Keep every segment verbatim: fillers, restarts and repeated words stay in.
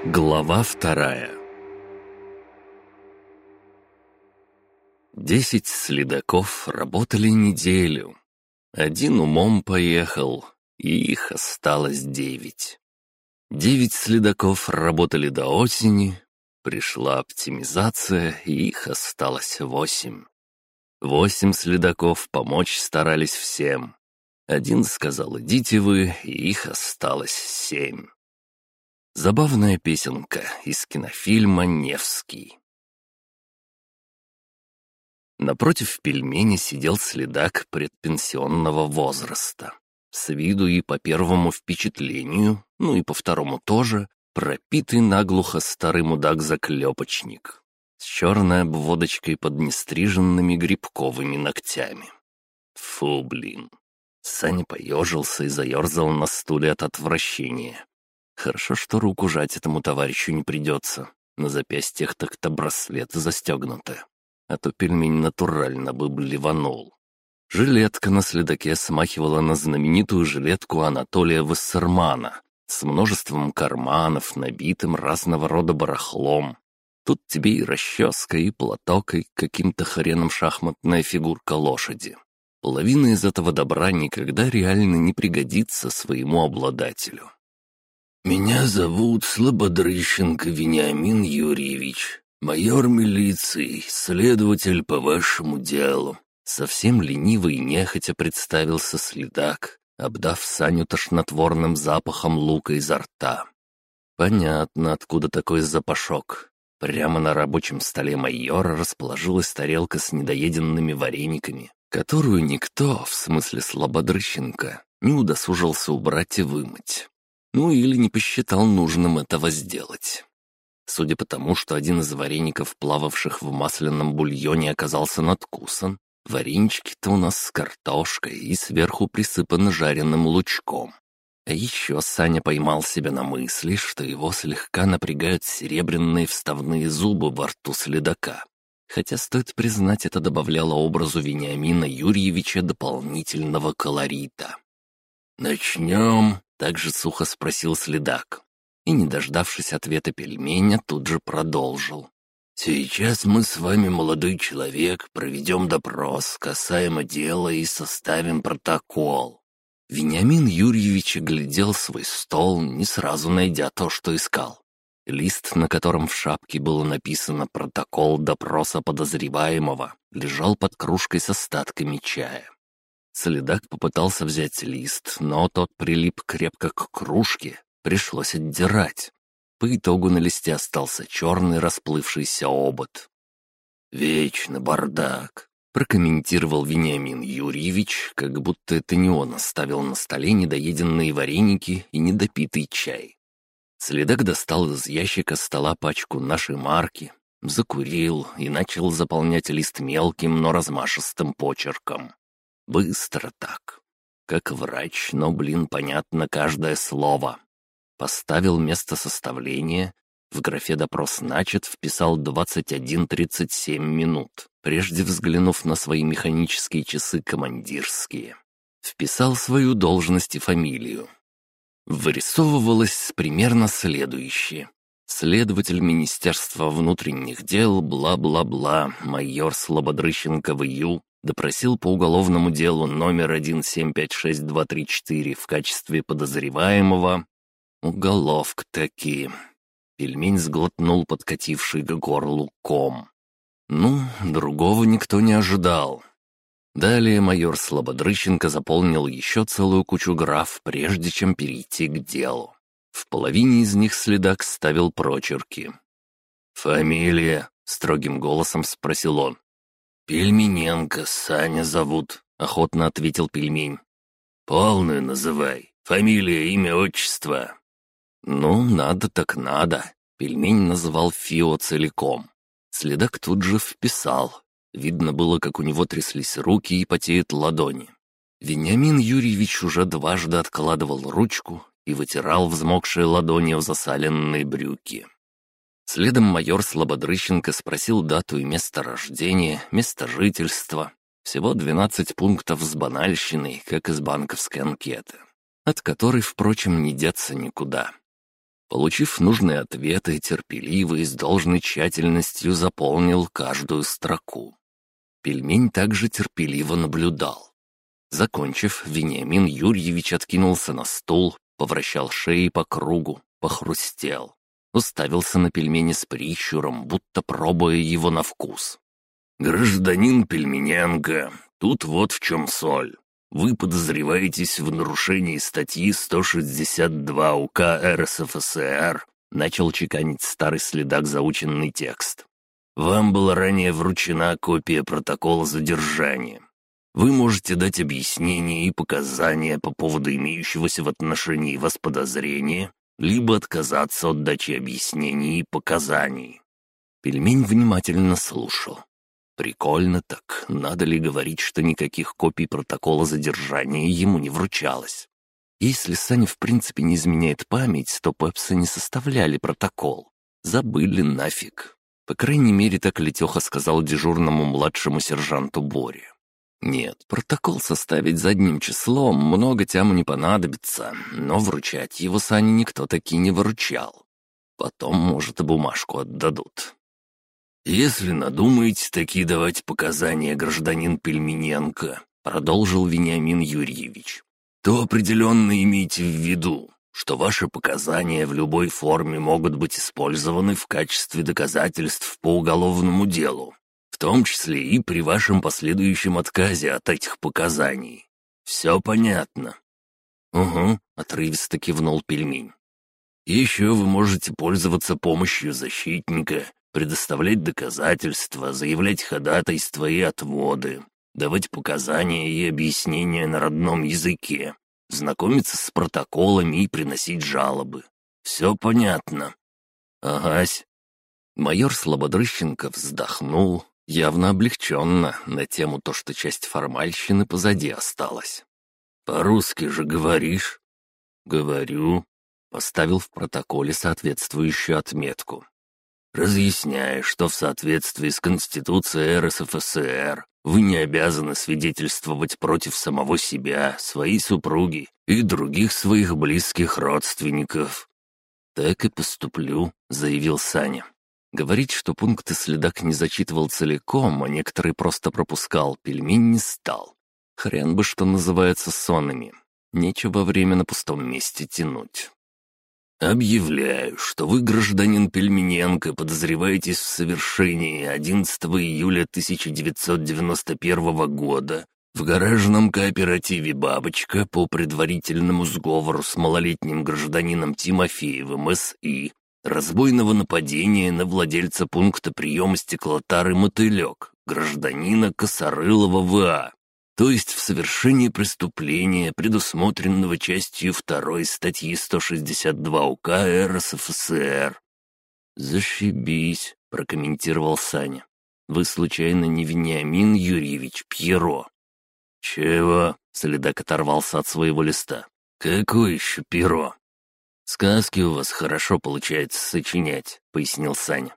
Глава вторая. Десять следаков работали неделю. Один умом поехал, и их осталось девять. Девять следаков работали до осени, пришла оптимизация, и их осталось восемь. Восемь следаков помочь старались всем. Один сказал «идите вы», и их осталось семь. Забавная песенка из кинофильма «Невский». Напротив пельмени сидел следак предпенсионного возраста. С виду и по первому впечатлению, ну и по второму тоже, пропитый наглухо старый мудак-заклепочник с черной обводочкой под нестриженными грибковыми ногтями. Фу, блин. Саня поежился и заерзал на стуле от отвращения. Хорошо, что руку жать этому товарищу не придется. На запястьях так-то браслеты застегнуты. А то пельмень натурально бы блеванул. Жилетка на следаке смахивала на знаменитую жилетку Анатолия Вассермана с множеством карманов, набитым разного рода барахлом. Тут тебе и расческа, и платок, и каким-то хреном шахматная фигурка лошади. Половина из этого добра никогда реально не пригодится своему обладателю. «Меня зовут Слободрыщенко Вениамин Юрьевич, майор милиции, следователь по вашему делу». Совсем ленивый и нехотя представился следак, обдав Саню тошнотворным запахом лука изо рта. Понятно, откуда такой запашок. Прямо на рабочем столе майора расположилась тарелка с недоеденными варениками, которую никто, в смысле Слободрыщенко, не удосужился убрать и вымыть. Ну или не посчитал нужным этого сделать. Судя по тому, что один из вареников, плававших в масляном бульоне, оказался надкусан, варенички-то у нас с картошкой и сверху присыпаны жареным лучком. А еще Саня поймал себя на мысли, что его слегка напрягают серебряные вставные зубы во рту следака. Хотя, стоит признать, это добавляло образу Вениамина Юрьевича дополнительного колорита. «Начнем?» — также сухо спросил следак. И, не дождавшись ответа пельменя, тут же продолжил. «Сейчас мы с вами, молодой человек, проведем допрос касаемо дела и составим протокол». Вениамин Юрьевич оглядел свой стол, не сразу найдя то, что искал. Лист, на котором в шапке было написано «Протокол допроса подозреваемого», лежал под кружкой с остатками чая. Следак попытался взять лист, но тот прилип крепко к кружке, пришлось отдирать. По итогу на листе остался черный расплывшийся обод. «Вечно бардак», — прокомментировал Вениамин Юрьевич, как будто это не он оставил на столе недоеденные вареники и недопитый чай. Следак достал из ящика стола пачку нашей марки, закурил и начал заполнять лист мелким, но размашистым почерком. Быстро так. Как врач, но, блин, понятно каждое слово. Поставил место составления, в графе «Допрос начат» вписал двадцать один тридцать семь минут, прежде взглянув на свои механические часы командирские. Вписал свою должность и фамилию. Вырисовывалось примерно следующее. Следователь Министерства внутренних дел, бла-бла-бла, майор Слободрыщенко В Ю, допросил по уголовному делу номер один семь пять шесть два три четыре в качестве подозреваемого. Уголовка таки. Пельмень сглотнул подкативший к горлу ком. Ну, другого никто не ожидал. Далее майор Слободрыщенко заполнил еще целую кучу граф, прежде чем перейти к делу. В половине из них следак ставил прочерки. «Фамилия?» — строгим голосом спросил он. «Пельмененко, Саня зовут», — охотно ответил пельмень. «Полную называй. Фамилия, имя, отчество». «Ну, надо так надо», — пельмень называл ФИО целиком. Следак тут же вписал. Видно было, как у него тряслись руки и потеют ладони. Вениамин Юрьевич уже дважды откладывал ручку и вытирал взмокшие ладони в засаленные брюки. Следом майор Слободрыщенко спросил дату и место рождения, место жительства. Всего двенадцать пунктов с банальщиной, как из банковской анкеты, от которой, впрочем, не деться никуда. Получив нужные ответы, терпеливо и с должной тщательностью заполнил каждую строку. Пельмень также терпеливо наблюдал. Закончив, Вениамин Юрьевич откинулся на стул, повращал шеей по кругу, похрустел. Уставился на пельмени с прищуром, будто пробуя его на вкус. «Гражданин Пельмененко, тут вот в чем соль. Вы подозреваетесь в нарушении статьи сто шестьдесят два УК РСФСР», начал чеканить старый следак заученный текст. «Вам была ранее вручена копия протокола задержания. Вы можете дать объяснения и показания по поводу имеющегося в отношении вас подозрения, либо отказаться от дачи объяснений и показаний». Пельмень внимательно слушал. Прикольно так, надо ли говорить, что никаких копий протокола задержания ему не вручалось? Если Саня в принципе не изменяет память, то пепсы не составляли протокол. Забыли нафиг. По крайней мере, так Летеха сказал дежурному младшему сержанту Боре. Нет, протокол составить задним числом много тяму не понадобится, но вручать его Сане никто таки не выручал. Потом, может, и бумажку отдадут. «Если надумаете такие давать показания, гражданин Пельмененко», продолжил Вениамин Юрьевич, то определенно имейте в виду, что ваши показания в любой форме могут быть использованы в качестве доказательств по уголовному делу, в том числе и при вашем последующем отказе от этих показаний. Все понятно?» «Угу», — отрывисто кивнул Пельмень. «Еще вы можете пользоваться помощью защитника, предоставлять доказательства, заявлять ходатайства и отводы, давать показания и объяснения на родном языке, знакомиться с протоколами и приносить жалобы. Все понятно?» «Агась». Майор Слободрыщенко вздохнул, явно облегченно, на тему то, что часть формальщины позади осталась. «По-русски же говоришь?» «Говорю», — поставил в протоколе соответствующую отметку. «Разъясняю, что в соответствии с Конституцией РСФСР вы не обязаны свидетельствовать против самого себя, своей супруги и других своих близких родственников». «Так и поступлю», — заявил Саня. Говорить, что пункты следак не зачитывал целиком, а некоторые просто пропускал, Пельмень не стал. Хрен бы, что называется, сонными. Нечего время на пустом месте тянуть. «Объявляю, что вы, гражданин Пельмененко, подозреваетесь в совершении одиннадцатого июля тысяча девятьсот девяносто первого года в гаражном кооперативе «Бабочка» по предварительному сговору с малолетним гражданином Тимофеевым С.И. разбойного нападения на владельца пункта приема стеклотары «Мотылек», гражданина Косорылова В.А., то есть в совершении преступления, предусмотренного частью второй статьи сто шестьдесят два УК РСФСР. «Зашибись», — прокомментировал Саня. «Вы, случайно, не Вениамин Юрьевич Пьеро?» «Чего?» — следак оторвался от своего листа. «Какой еще Пьеро?» «Сказки у вас хорошо получается сочинять», — пояснил Саня.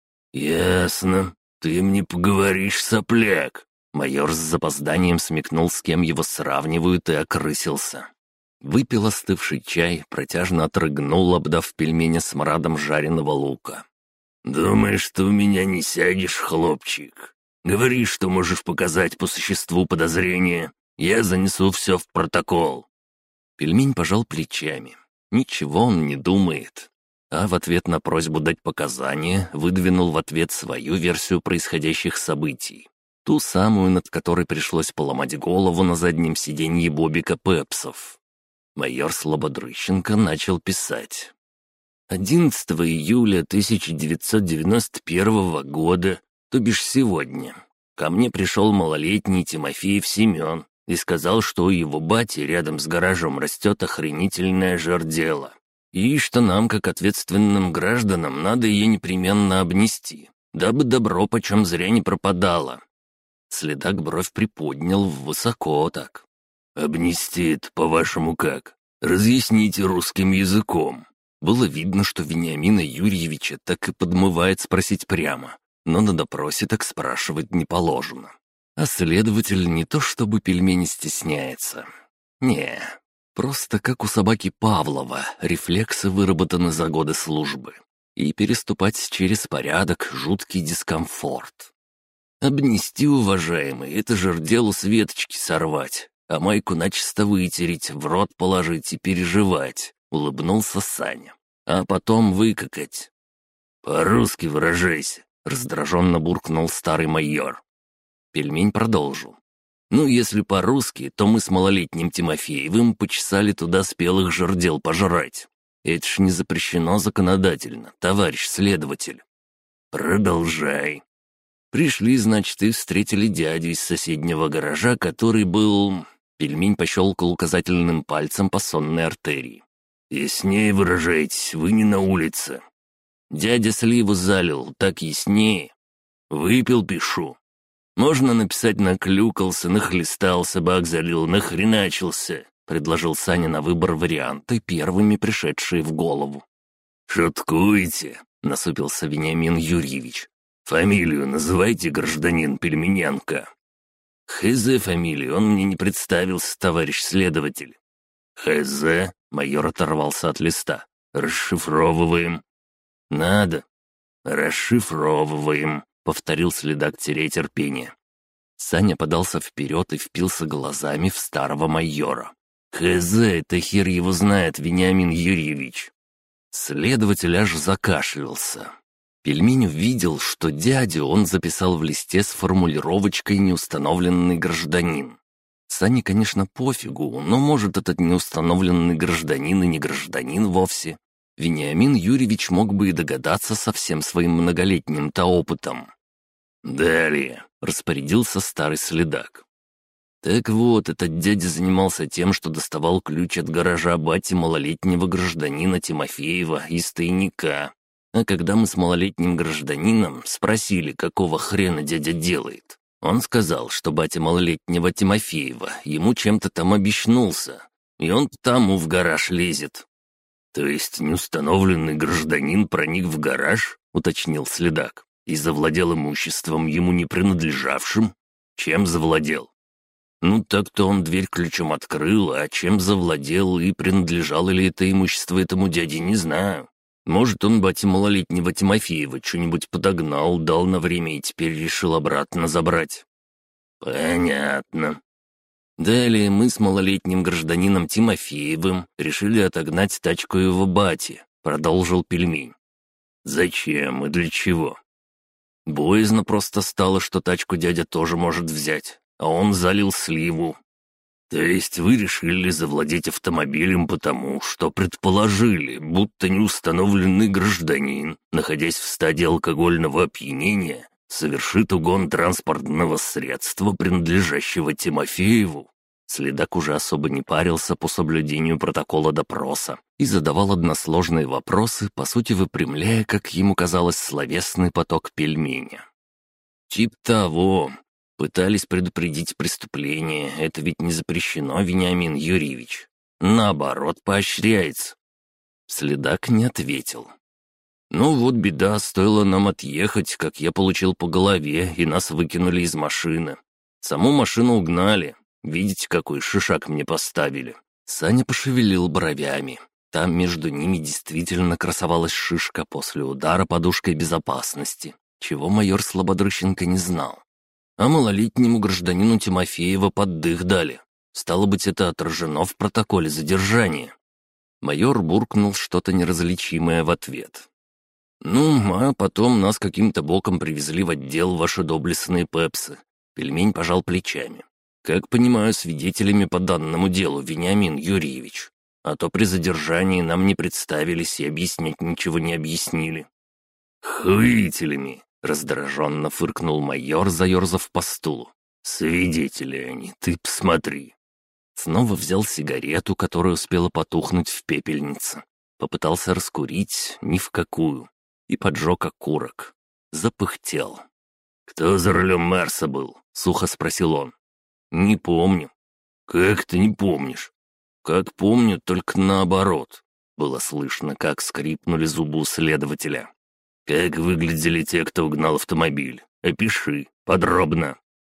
«Ясно. Ты мне поговоришь, сопляк». Майор с запозданием смекнул, с кем его сравнивают, и окрысился. Выпил остывший чай, протяжно отрыгнул, обдав пельмени смрадом жареного лука. «Думаешь, что у меня не сядешь, хлопчик? Говори, что можешь показать по существу подозрения. Я занесу все в протокол». Пельмень пожал плечами. Ничего он не думает. А в ответ на просьбу дать показания выдвинул в ответ свою версию происходящих событий. Ту самую, над которой пришлось поломать голову на заднем сиденье Бобика Пепсов. Майор Слободрыщенко начал писать. одиннадцатого июля тысяча девятьсот девяносто первого года, то бишь сегодня, ко мне пришел малолетний Тимофеев Семен и сказал, что у его бати рядом с гаражом растет охренительное жердело, и что нам, как ответственным гражданам, надо ее непременно обнести, дабы добро почем зря не пропадало. Следак бровь приподнял высоко так. «Обнести это, по-вашему, как? Разъясните русским языком». Было видно, что Вениамина Юрьевича так и подмывает спросить прямо, но на допросе так спрашивать не положено. А следователь не то чтобы пельмени стесняется. Не, Просто как у собаки Павлова, рефлексы выработаны за годы службы. И переступать через порядок — жуткий дискомфорт. Обнести, уважаемый, это жерделу с веточки сорвать, а майку начисто вытереть, в рот положить и переживать, — улыбнулся Саня. А потом выкакать. «По-русски выражайся», — раздраженно буркнул старый майор. Пельмень продолжил. «Ну, если по-русски, то мы с малолетним Тимофеевым почесали туда спелых жердел пожрать. Это ж не запрещено законодательно, товарищ следователь». «Продолжай». Пришли, значит, и встретили дядю из соседнего гаража, который был... Пельмень пощелкал указательным пальцем по сонной артерии. «Яснее выражайтесь, вы не на улице». «Дядя сливу залил, так яснее». «Выпил, пишу». «Можно написать наклюкался, нахлестал, собак залил, нахреначился», — предложил Саня на выбор варианты, первыми пришедшие в голову. «Шуткуете?» — насупился Вениамин Юрьевич. «Фамилию называйте, гражданин Пельменянка». «Хз фамилию, он мне не представился, товарищ следователь». «Хз?» — майор оторвался от листа. «Расшифровываем». «Надо». «Расшифровываем», — повторил следак, теряя терпение. Саня подался вперед и впился глазами в старого майора. «Хз, это хер его знает, Вениамин Юрьевич». Следователь аж закашлялся. Пельмень увидел, что дядю он записал в листе с формулировочкой «неустановленный гражданин». Сане, конечно, пофигу, но, может, этот неустановленный гражданин и не гражданин вовсе. Вениамин Юрьевич мог бы и догадаться со всем своим многолетним-то опытом. «Далее», — распорядился старый следак. Так вот, этот дядя занимался тем, что доставал ключ от гаража бати малолетнего гражданина Тимофеева из тайника. А когда мы с малолетним гражданином спросили, какого хрена дядя делает, он сказал, что батя малолетнего Тимофеева ему чем-то там обещнулся, и он тому в гараж лезет. «То есть неустановленный гражданин проник в гараж?» — уточнил следак. «И завладел имуществом, ему не принадлежавшим? Чем завладел?» «Ну, так-то он дверь ключом открыл, а чем завладел и принадлежало ли это имущество этому дяде, не знаю. Может, он бате малолетнего Тимофеева что-нибудь подогнал, дал на время и теперь решил обратно забрать». «Понятно». Далее мы с малолетним гражданином Тимофеевым решили отогнать тачку его бати, продолжил Пельмень. «Зачем и для чего?» «Боязно просто стало, что тачку дядя тоже может взять, а он залил сливу». «То есть вы решили завладеть автомобилем потому, что предположили, будто неустановленный гражданин, находясь в стадии алкогольного опьянения, совершит угон транспортного средства, принадлежащего Тимофееву?» Следак уже особо не парился по соблюдению протокола допроса и задавал односложные вопросы, по сути выпрямляя, как ему казалось, словесный поток Пельменя. «Тип того. Пытались предупредить преступление. Это ведь не запрещено, Вениамин Юрьевич. Наоборот, поощряется». Следак не ответил. «Ну вот беда, стоило нам отъехать, как я получил по голове, и нас выкинули из машины. Саму машину угнали. Видите, какой шишак мне поставили?» Саня пошевелил бровями. Там между ними действительно красовалась шишка после удара подушкой безопасности, чего майор Слободрыщенко не знал. А малолетнему гражданину Тимофеева поддых дали. Стало быть, это отражено в протоколе задержания. Майор буркнул что-то неразличимое в ответ. «Ну, а потом нас каким-то боком привезли в отдел ваши доблестные пепсы». Пельмень пожал плечами. «Как понимаю, свидетелями по данному делу, Вениамин Юрьевич. А то при задержании нам не представились и объяснять ничего не объяснили». «Хуителями!» — раздраженно фыркнул майор, заерзав по стулу. «Свидетели они, ты посмотри». Снова взял сигарету, которая успела потухнуть в пепельнице. Попытался раскурить, ни в какую. И поджег окурок. Запыхтел. «Кто за рулем Мерса был?» — сухо спросил он. «Не помню». «Как ты не помнишь?» «Как помню, только наоборот». Было слышно, как скрипнули зубы у следователя. «Как выглядели те, кто угнал автомобиль? Опиши, подробно».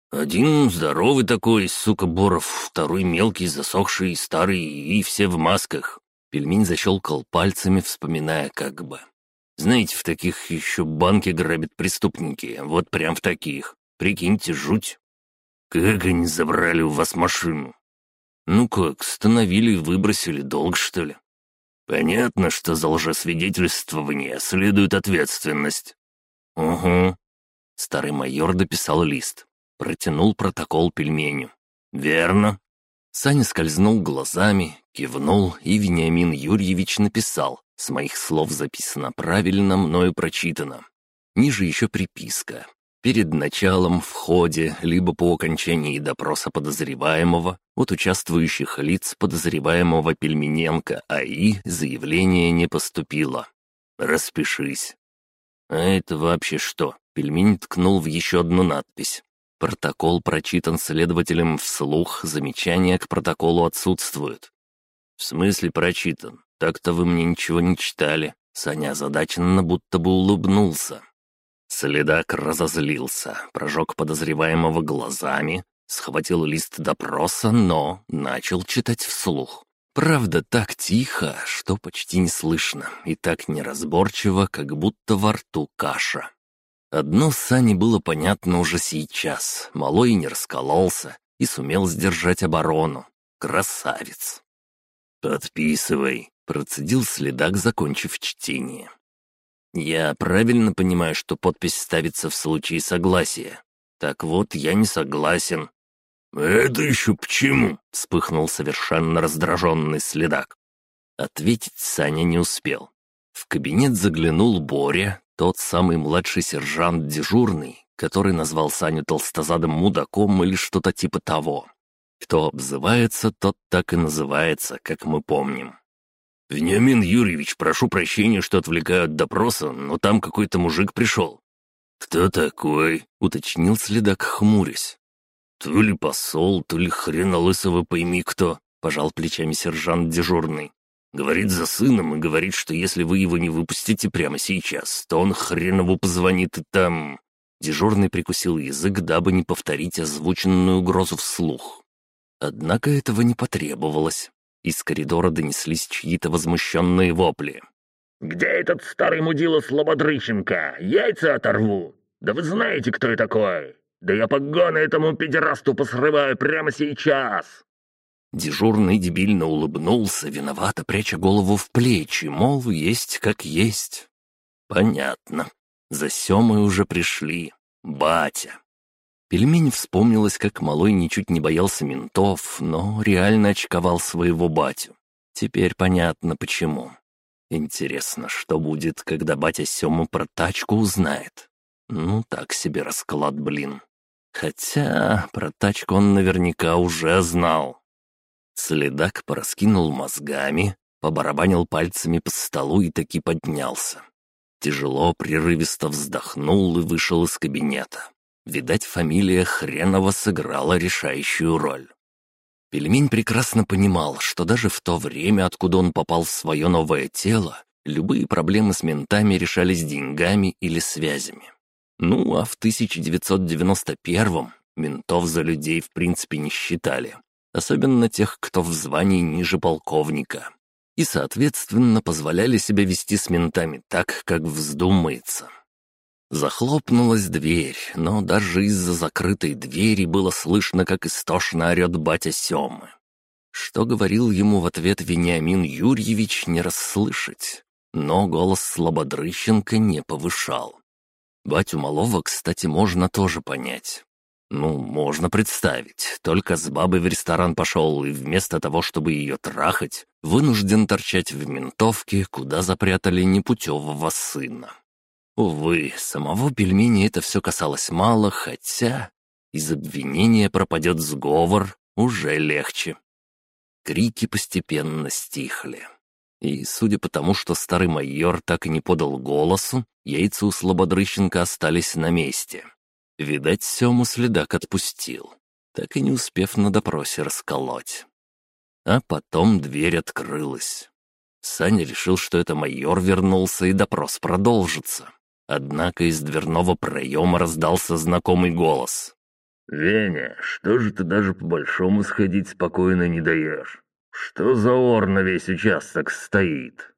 «Один здоровый такой, сука, Боров, второй мелкий, засохший, старый и все в масках». Пельмень защелкал пальцами, вспоминая как бы. «Знаете, в таких еще банки грабят преступники, вот прям в таких. Прикиньте, жуть». «Как они забрали у вас машину?» «Ну как, остановили и выбросили, долг, что ли?» «Понятно, что за лжесвидетельствование следует ответственность». «Угу». Старый майор дописал лист. Протянул протокол пельменю. «Верно». Саня скользнул глазами, кивнул, и Вениамин Юрьевич написал. С моих слов записано правильно, мною прочитано. Ниже еще приписка. Перед началом, в ходе, либо по окончании допроса подозреваемого от участвующих лиц подозреваемого Пельмененко А.И. заявление не поступило. Распишись. А это вообще что? Пельмень ткнул в еще одну надпись. Протокол прочитан следователем вслух, замечания к протоколу отсутствуют. В смысле прочитан? Так-то вы мне ничего не читали. Саня озадаченно будто бы улыбнулся. Следак разозлился, прожег подозреваемого глазами, схватил лист допроса, но начал читать вслух. Правда, так тихо, что почти не слышно, и так неразборчиво, как будто во рту каша. Одно Сане было понятно уже сейчас. Малой не раскололся и сумел сдержать оборону. Красавец. «Подписывай», — процедил следак, закончив чтение. «Я правильно понимаю, что подпись ставится в случае согласия? Так вот, я не согласен». «Это еще почему?» — вспыхнул совершенно раздраженный следак. Ответить Саня не успел. В кабинет заглянул Боря, тот самый младший сержант дежурный, который назвал Саню толстозадым мудаком или что-то типа того. Кто обзывается, тот так и называется, как мы помним. «Вениамин Юрьевич, прошу прощения, что отвлекаю от допроса, но там какой-то мужик пришел». «Кто такой?» — уточнил следак, хмурясь. «То ли посол, то ли хрена лысого пойми кто», — пожал плечами сержант дежурный. «Говорит за сыном и говорит, что если вы его не выпустите прямо сейчас, то он хренову позвонит и там...» Дежурный прикусил язык, дабы не повторить озвученную угрозу вслух. Однако этого не потребовалось. Из коридора донеслись чьи-то возмущенные вопли. «Где этот старый мудила Слободрыщенко? Яйца оторву! Да вы знаете, кто я такой! Да я погоны этому педерасту посрываю прямо сейчас!» Дежурный дебильно улыбнулся, виновато пряча голову в плечи, мол, есть как есть. «Понятно. За Семой уже пришли. Батя». Пельмень вспомнилось, как малой ничуть не боялся ментов, но реально очковал своего батю. Теперь понятно, почему. Интересно, что будет, когда батя Сему про тачку узнает? Ну, так себе расклад, блин. Хотя про тачку он наверняка уже знал. Следак пораскинул мозгами, побарабанил пальцами по столу и таки поднялся. Тяжело, прерывисто вздохнул и вышел из кабинета. Видать, фамилия Хренова сыграла решающую роль. Пельмень прекрасно понимал, что даже в то время, откуда он попал в свое новое тело, любые проблемы с ментами решались деньгами или связями. Ну, а в тысяча девятьсот девяносто первом ментов за людей в принципе не считали, особенно тех, кто в звании ниже полковника, и, соответственно, позволяли себя вести с ментами так, как вздумается. Захлопнулась дверь, но даже из-за закрытой двери было слышно, как истошно орет батя Семы. Что говорил ему в ответ Вениамин Юрьевич, не расслышать, но голос Слободрыщенко не повышал. Батю малого, кстати, можно тоже понять. Ну, можно представить, только с бабой в ресторан пошел и вместо того, чтобы ее трахать, вынужден торчать в ментовке, куда запрятали непутевого сына. Увы, самого пельмени это все касалось мало, хотя из обвинения пропадет сговор, уже легче. Крики постепенно стихли. И, судя по тому, что старый майор так и не подал голосу, яйца у Слободрыщенко остались на месте. Видать, Сему следак отпустил, так и не успев на допросе расколоть. А потом дверь открылась. Саня решил, что это майор вернулся и допрос продолжится. Однако из дверного проема раздался знакомый голос. «Веня, что же ты даже по-большому сходить спокойно не даешь? Что за ор на весь участок стоит?»